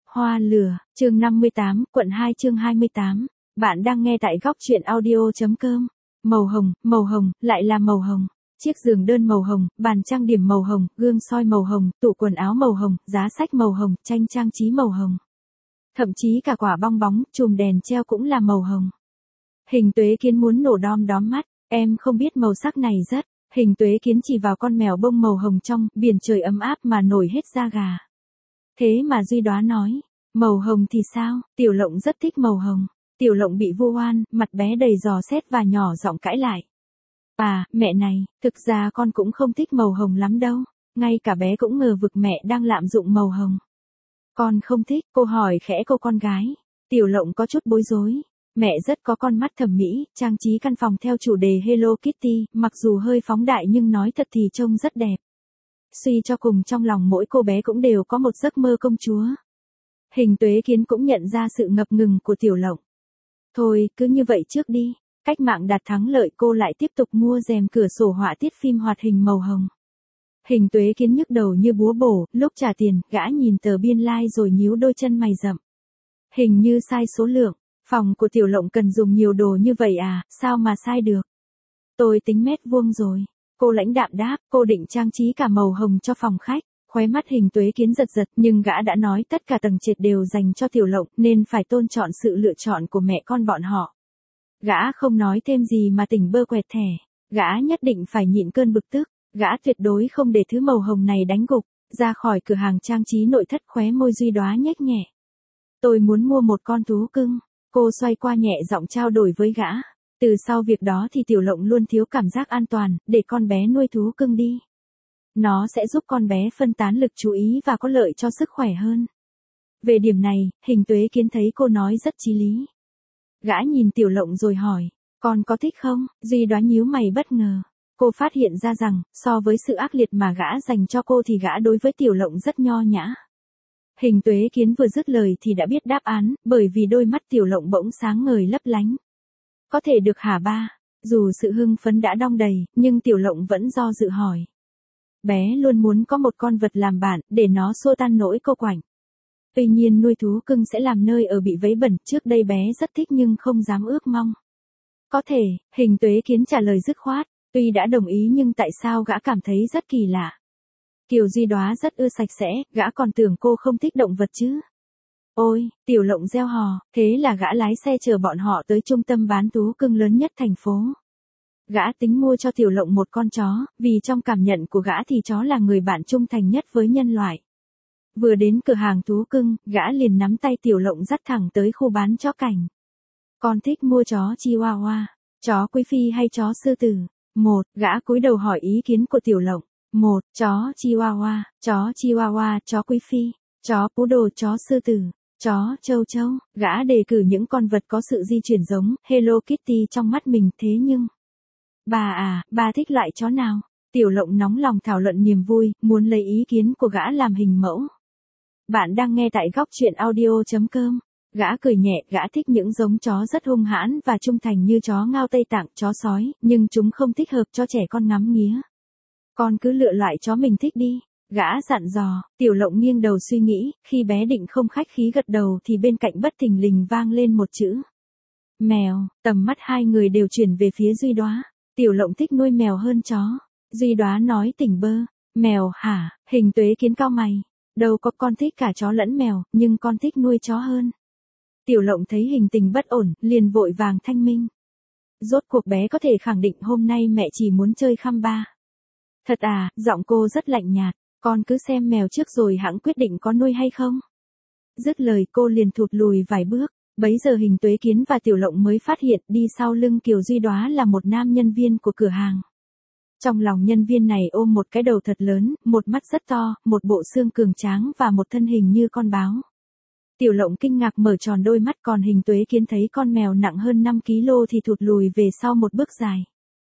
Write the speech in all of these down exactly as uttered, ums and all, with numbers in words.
Hoa lửa, chương năm mươi tám, quận hai chương hai mươi tám. Bạn đang nghe tại góc truyện audio.com. Màu hồng, màu hồng, lại là màu hồng. Chiếc giường đơn màu hồng, bàn trang điểm màu hồng, gương soi màu hồng, tủ quần áo màu hồng, giá sách màu hồng, tranh trang trí màu hồng. Thậm chí cả quả bong bóng, chùm đèn treo cũng là màu hồng. Hình Tuế Kiến muốn nổ đom đóm mắt, em không biết màu sắc này rất. Hình Tuế Kiến chỉ vào con mèo bông màu hồng trong, biển trời ấm áp mà nổi hết da gà. Thế mà Duy Đoá nói, màu hồng thì sao, Tiểu Lộng rất thích màu hồng. Tiểu Lộng bị vu oan, mặt bé đầy dò xét và nhỏ giọng cãi lại. À, mẹ này, thực ra con cũng không thích màu hồng lắm đâu, ngay cả bé cũng ngờ vực mẹ đang lạm dụng màu hồng. Con không thích, cô hỏi khẽ cô con gái. Tiểu Lộng có chút bối rối. Mẹ rất có con mắt thẩm mỹ, trang trí căn phòng theo chủ đề Hello Kitty, mặc dù hơi phóng đại nhưng nói thật thì trông rất đẹp. Suy cho cùng trong lòng mỗi cô bé cũng đều có một giấc mơ công chúa. Hình Tuế Kiến cũng nhận ra sự ngập ngừng của Tiểu Lộng. Thôi, cứ như vậy trước đi. Cách mạng đạt thắng lợi, cô lại tiếp tục mua rèm cửa sổ họa tiết phim hoạt hình màu hồng. Hình Tuế Kiến nhức đầu như búa bổ, lúc trả tiền, gã nhìn tờ biên lai like rồi nhíu đôi chân mày rậm. Hình như sai số lượng, phòng của Tiểu Lộng cần dùng nhiều đồ như vậy à, sao mà sai được. Tôi tính mét vuông rồi. Cô lãnh đạm đáp, cô định trang trí cả màu hồng cho phòng khách. Khóe mắt Hình Tuế Kiến giật giật, nhưng gã đã nói tất cả tầng trệt đều dành cho Tiểu Lộng, nên phải tôn trọng sự lựa chọn của mẹ con bọn họ. Gã không nói thêm gì mà tỉnh bơ quẹt thẻ. Gã nhất định phải nhịn cơn bực tức. Gã tuyệt đối không để thứ màu hồng này đánh gục. Ra khỏi cửa hàng trang trí nội thất, khóe môi Duy Đoá nhếch nhẹ. Tôi muốn mua một con thú cưng. Cô xoay qua nhẹ giọng trao đổi với gã. Từ sau việc đó thì Tiểu Lộng luôn thiếu cảm giác an toàn, để con bé nuôi thú cưng đi. Nó sẽ giúp con bé phân tán lực chú ý và có lợi cho sức khỏe hơn. Về điểm này, Hình Tuế Kiến thấy cô nói rất chí lý. Gã nhìn Tiểu Lộng rồi hỏi, con có thích không? Duy Đoá nhíu mày bất ngờ. Cô phát hiện ra rằng, so với sự ác liệt mà gã dành cho cô thì gã đối với Tiểu Lộng rất nho nhã. Hình Tuế Kiến vừa dứt lời thì đã biết đáp án, bởi vì đôi mắt Tiểu Lộng bỗng sáng ngời lấp lánh. Có thể được hả ba? Dù sự hưng phấn đã đong đầy, nhưng Tiểu Lộng vẫn do dự hỏi. Bé luôn muốn có một con vật làm bạn, để nó xua tan nỗi cô quạnh. Tuy nhiên nuôi thú cưng sẽ làm nơi ở bị vấy bẩn, trước đây bé rất thích nhưng không dám ước mong. Có thể, Hình Tuế Kiến trả lời dứt khoát, tuy đã đồng ý nhưng tại sao gã cảm thấy rất kỳ lạ. Kiều Duy Đoá rất ưa sạch sẽ, gã còn tưởng cô không thích động vật chứ. Ôi, Tiểu Lộng reo hò, thế là gã lái xe chở bọn họ tới trung tâm bán thú cưng lớn nhất thành phố. Gã tính mua cho Tiểu Lộng một con chó, vì trong cảm nhận của gã thì chó là người bạn trung thành nhất với nhân loại. Vừa đến cửa hàng thú cưng, gã liền nắm tay Tiểu Lộng dắt thẳng tới khu bán chó cảnh. Con thích mua chó Chihuahua, chó quý phi hay chó sư tử? Một, gã cúi đầu hỏi ý kiến của Tiểu Lộng. Một, chó Chihuahua, chó Chihuahua, chó quý phi, chó poodle, chó sư tử, chó châu châu. Gã đề cử những con vật có sự di chuyển giống Hello Kitty trong mắt mình, thế nhưng... Bà à, bà thích loại chó nào? Tiểu Lộng nóng lòng thảo luận niềm vui, muốn lấy ý kiến của gã làm hình mẫu. Bạn đang nghe tại góc truyện audio.com. Gã cười nhẹ, gã thích những giống chó rất hung hãn và trung thành như chó Ngao Tây Tạng, chó sói, nhưng chúng không thích hợp cho trẻ con ngắm nghía. Con cứ lựa loại chó mình thích đi. Gã dặn dò. Tiểu Lộng nghiêng đầu suy nghĩ, khi bé định không khách khí gật đầu thì bên cạnh bất thình lình vang lên một chữ. Mèo. Tầm mắt hai người đều chuyển về phía Duy Đoá. Tiểu Lộng thích nuôi mèo hơn chó. Duy Đoá nói tỉnh bơ. Mèo hả? Hình Tuế Kiến cau mày. Đâu có, con thích cả chó lẫn mèo, nhưng con thích nuôi chó hơn. Tiểu Lộng thấy hình tình bất ổn, liền vội vàng thanh minh. Rốt cuộc bé có thể khẳng định hôm nay mẹ chỉ muốn chơi khăm ba. Thật à? Giọng cô rất lạnh nhạt. Con cứ xem mèo trước rồi hẵng quyết định có nuôi hay không. Dứt lời cô liền thụt lùi vài bước. Bấy giờ Hình Tuế Kiến và Tiểu Lộng mới phát hiện đi sau lưng Kiều Duy Đoá là một nam nhân viên của cửa hàng. Trong lòng nhân viên này ôm một cái đầu thật lớn, một mắt rất to, một bộ xương cường tráng và một thân hình như con báo. Tiểu Lộng kinh ngạc mở tròn đôi mắt, còn Hình Tuế Kiến thấy con mèo nặng hơn năm ki lô thì thụt lùi về sau một bước dài.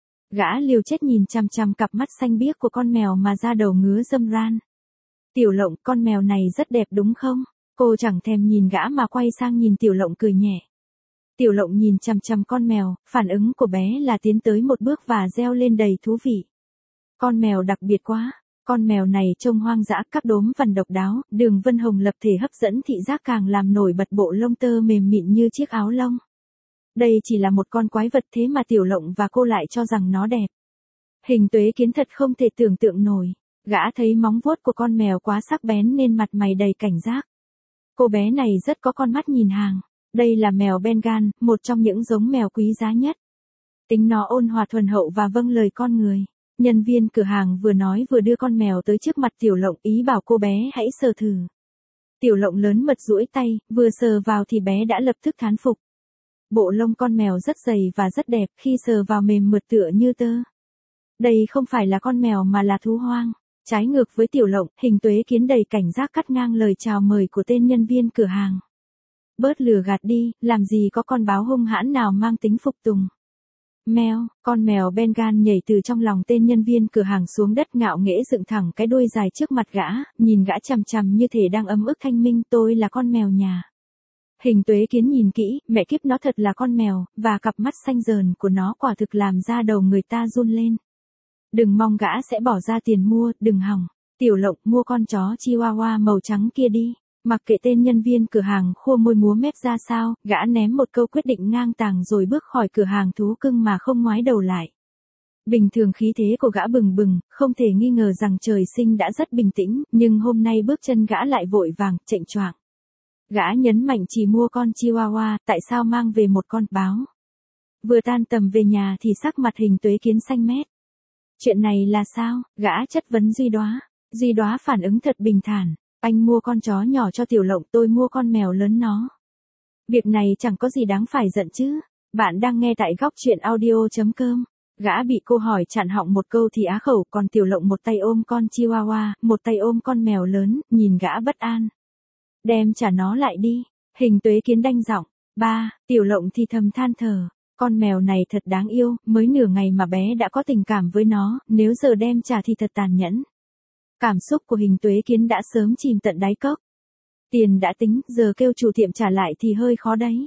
Gã liều chết nhìn chằm chằm cặp mắt xanh biếc của con mèo mà da đầu ngứa râm ran. Tiểu Lộng, con mèo này rất đẹp đúng không? Cô chẳng thèm nhìn gã mà quay sang nhìn Tiểu Lộng cười nhẹ. Tiểu Lộng nhìn chằm chằm con mèo, phản ứng của bé là tiến tới một bước và reo lên đầy thú vị. Con mèo đặc biệt quá. Con mèo này trông hoang dã, các đốm vằn độc đáo, đường vân hồng lập thể hấp dẫn thị giác càng làm nổi bật bộ lông tơ mềm mịn như chiếc áo lông. Đây chỉ là một con quái vật thế mà Tiểu Lộng và cô lại cho rằng nó đẹp. Hình Tuế Kiến thật không thể tưởng tượng nổi. Gã thấy móng vuốt của con mèo quá sắc bén nên mặt mày đầy cảnh giác. Cô bé này rất có con mắt nhìn hàng. Đây là mèo Bengal, một trong những giống mèo quý giá nhất. Tính nó ôn hòa thuần hậu và vâng lời con người. Nhân viên cửa hàng vừa nói vừa đưa con mèo tới trước mặt Tiểu Lộng, ý bảo cô bé hãy sờ thử. Tiểu Lộng lớn mật duỗi tay, vừa sờ vào thì bé đã lập tức thán phục. Bộ lông con mèo rất dày và rất đẹp, khi sờ vào mềm mượt tựa như tơ. Đây không phải là con mèo mà là thú hoang. Trái ngược với Tiểu Lộng, Hình Tuế Kiến đầy cảnh giác cắt ngang lời chào mời của tên nhân viên cửa hàng. Bớt lừa gạt đi, làm gì có con báo hung hãn nào mang tính phục tùng. Mèo, con mèo Bengal nhảy từ trong lòng tên nhân viên cửa hàng xuống đất, ngạo nghễ dựng thẳng cái đuôi dài trước mặt gã, nhìn gã chằm chằm như thể đang ấm ức thanh minh, tôi là con mèo nhà. Hình Tuế Kiến nhìn kỹ, mẹ kiếp nó thật là con mèo, và cặp mắt xanh dờn của nó quả thực làm da đầu người ta run lên. Đừng mong gã sẽ bỏ ra tiền mua, đừng hòng. Tiểu Lộng, mua con chó Chihuahua màu trắng kia đi. Mặc kệ tên nhân viên cửa hàng khua môi múa mép ra sao, gã ném một câu quyết định ngang tàng rồi bước khỏi cửa hàng thú cưng mà không ngoái đầu lại. Bình thường khí thế của gã bừng bừng, không thể nghi ngờ rằng trời sinh đã rất bình tĩnh, nhưng hôm nay bước chân gã lại vội vàng, chệnh choạng. Gã nhấn mạnh chỉ mua con Chihuahua, tại sao mang về một con báo. Vừa tan tầm về nhà thì sắc mặt Hình Tuế Kiến xanh mét. Chuyện này là sao? Gã chất vấn Duy Đóa. Duy Đóa phản ứng thật bình thản. Anh mua con chó nhỏ cho Tiểu Lộng, tôi mua con mèo lớn nó. Việc này chẳng có gì đáng phải giận chứ. Bạn đang nghe tại góc truyện audio chấm com. Gã bị cô hỏi chặn họng một câu thì á khẩu, còn Tiểu Lộng một tay ôm con Chihuahua, một tay ôm con mèo lớn, nhìn gã bất an. Đem trả nó lại đi. Hình Tuế Kiến đanh giọng. Ba, Tiểu Lộng thì thầm than thở. Con mèo này thật đáng yêu, mới nửa ngày mà bé đã có tình cảm với nó, nếu giờ đem trả thì thật tàn nhẫn. Cảm xúc của Hình Tuế Kiến đã sớm chìm tận đáy cốc. Tiền đã tính, giờ kêu chủ tiệm trả lại thì hơi khó đấy.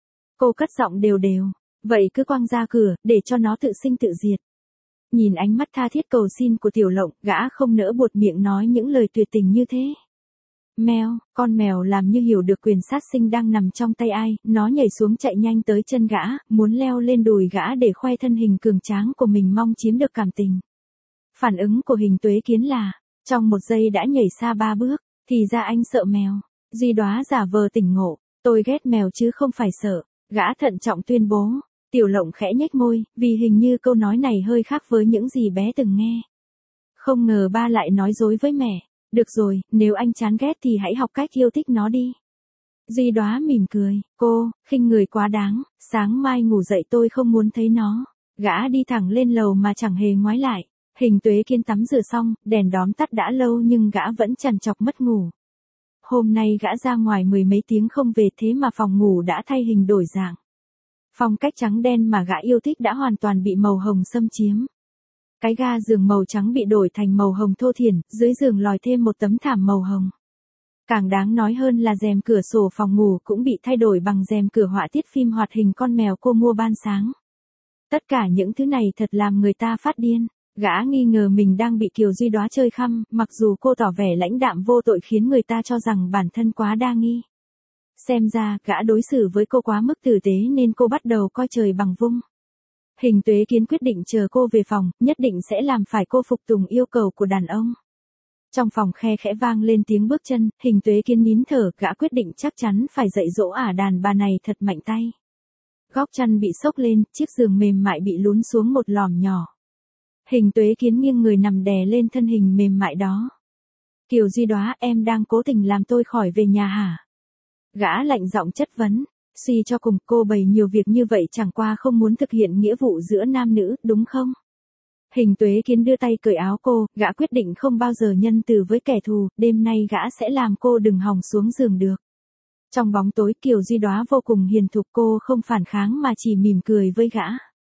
Cô cất giọng đều đều. Vậy cứ quăng ra cửa, để cho nó tự sinh tự diệt. Nhìn ánh mắt tha thiết cầu xin của Tiểu Lộng, gã không nỡ buột miệng nói những lời tuyệt tình như thế. Mèo, con mèo làm như hiểu được quyền sát sinh đang nằm trong tay ai, nó nhảy xuống chạy nhanh tới chân gã, muốn leo lên đùi gã để khoe thân hình cường tráng của mình, mong chiếm được cảm tình. Phản ứng của Hình Tuế Kiến là, trong một giây đã nhảy xa ba bước, thì ra anh sợ mèo. Duy Đóa giả vờ tỉnh ngộ, tôi ghét mèo chứ không phải sợ, gã thận trọng tuyên bố. Tiểu Lộng khẽ nhếch môi, vì hình như câu nói này hơi khác với những gì bé từng nghe. Không ngờ ba lại nói dối với mẹ. Được rồi, nếu anh chán ghét thì hãy học cách yêu thích nó đi. Duy Đóa mỉm cười, cô, khinh người quá đáng, sáng mai ngủ dậy tôi không muốn thấy nó. Gã đi thẳng lên lầu mà chẳng hề ngoái lại. Hình Tuế Kiến tắm rửa xong, đèn đóm tắt đã lâu nhưng gã vẫn trằn trọc mất ngủ. Hôm nay gã ra ngoài mười mấy tiếng không về, thế mà phòng ngủ đã thay hình đổi dạng. Phong cách trắng đen mà gã yêu thích đã hoàn toàn bị màu hồng xâm chiếm. Cái ga giường màu trắng bị đổi thành màu hồng thô thiển, dưới giường lòi thêm một tấm thảm màu hồng. Càng đáng nói hơn là rèm cửa sổ phòng ngủ cũng bị thay đổi bằng rèm cửa họa tiết phim hoạt hình con mèo cô mua ban sáng. Tất cả những thứ này thật làm người ta phát điên. Gã nghi ngờ mình đang bị Kiều Duy Đóa chơi khăm, mặc dù cô tỏ vẻ lãnh đạm vô tội khiến người ta cho rằng bản thân quá đa nghi. Xem ra, gã đối xử với cô quá mức tử tế nên cô bắt đầu coi trời bằng vung. Hình Tuế Kiến quyết định chờ cô về phòng, nhất định sẽ làm phải cô phục tùng yêu cầu của đàn ông. Trong phòng khe khẽ vang lên tiếng bước chân, Hình Tuế Kiến nín thở, gã quyết định chắc chắn phải dạy dỗ ả đàn bà này thật mạnh tay. Góc chăn bị xốc lên, chiếc giường mềm mại bị lún xuống một lòm nhỏ. Hình Tuế Kiến nghiêng người nằm đè lên thân hình mềm mại đó. Kiều Duy Đóa, em đang cố tình làm tôi khỏi về nhà hả? Gã lạnh giọng chất vấn. Suy cho cùng, cô bày nhiều việc như vậy chẳng qua không muốn thực hiện nghĩa vụ giữa nam nữ, đúng không? Hình Tuế Kiến đưa tay cởi áo cô, gã quyết định không bao giờ nhân từ với kẻ thù, đêm nay gã sẽ làm cô đừng hòng xuống giường được. Trong bóng tối, Kiều Duy Đóa vô cùng hiền thục, cô không phản kháng mà chỉ mỉm cười với gã.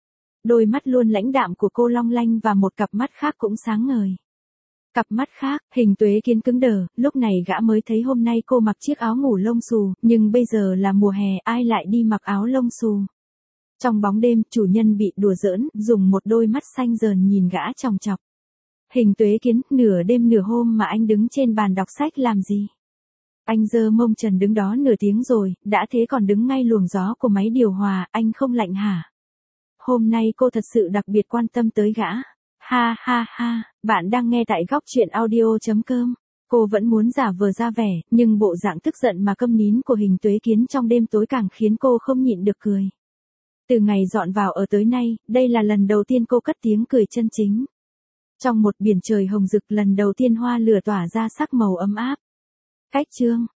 Đôi mắt luôn lãnh đạm của cô long lanh và một cặp mắt khác cũng sáng ngời. Cặp mắt khác, Hình Tuế Kiến cứng đờ, lúc này gã mới thấy hôm nay cô mặc chiếc áo ngủ lông xù, nhưng bây giờ là mùa hè, ai lại đi mặc áo lông xù. Trong bóng đêm, chủ nhân bị đùa giỡn, dùng một đôi mắt xanh dờn nhìn gã chòng chọc. Hình Tuế Kiến, nửa đêm nửa hôm mà anh đứng trên bàn đọc sách làm gì? Anh giơ mông trần đứng đó nửa tiếng rồi, đã thế còn đứng ngay luồng gió của máy điều hòa, anh không lạnh hả? Hôm nay cô thật sự đặc biệt quan tâm tới gã. Ha ha ha, bạn đang nghe tại góc chuyện audio.com. Cô vẫn muốn giả vờ ra vẻ, nhưng bộ dạng tức giận mà câm nín của Hình Tuế Kiến trong đêm tối càng khiến cô không nhịn được cười. Từ ngày dọn vào ở tới nay, đây là lần đầu tiên cô cất tiếng cười chân chính. Trong một biển trời hồng rực lần đầu tiên hoa lửa tỏa ra sắc màu ấm áp. Cách chương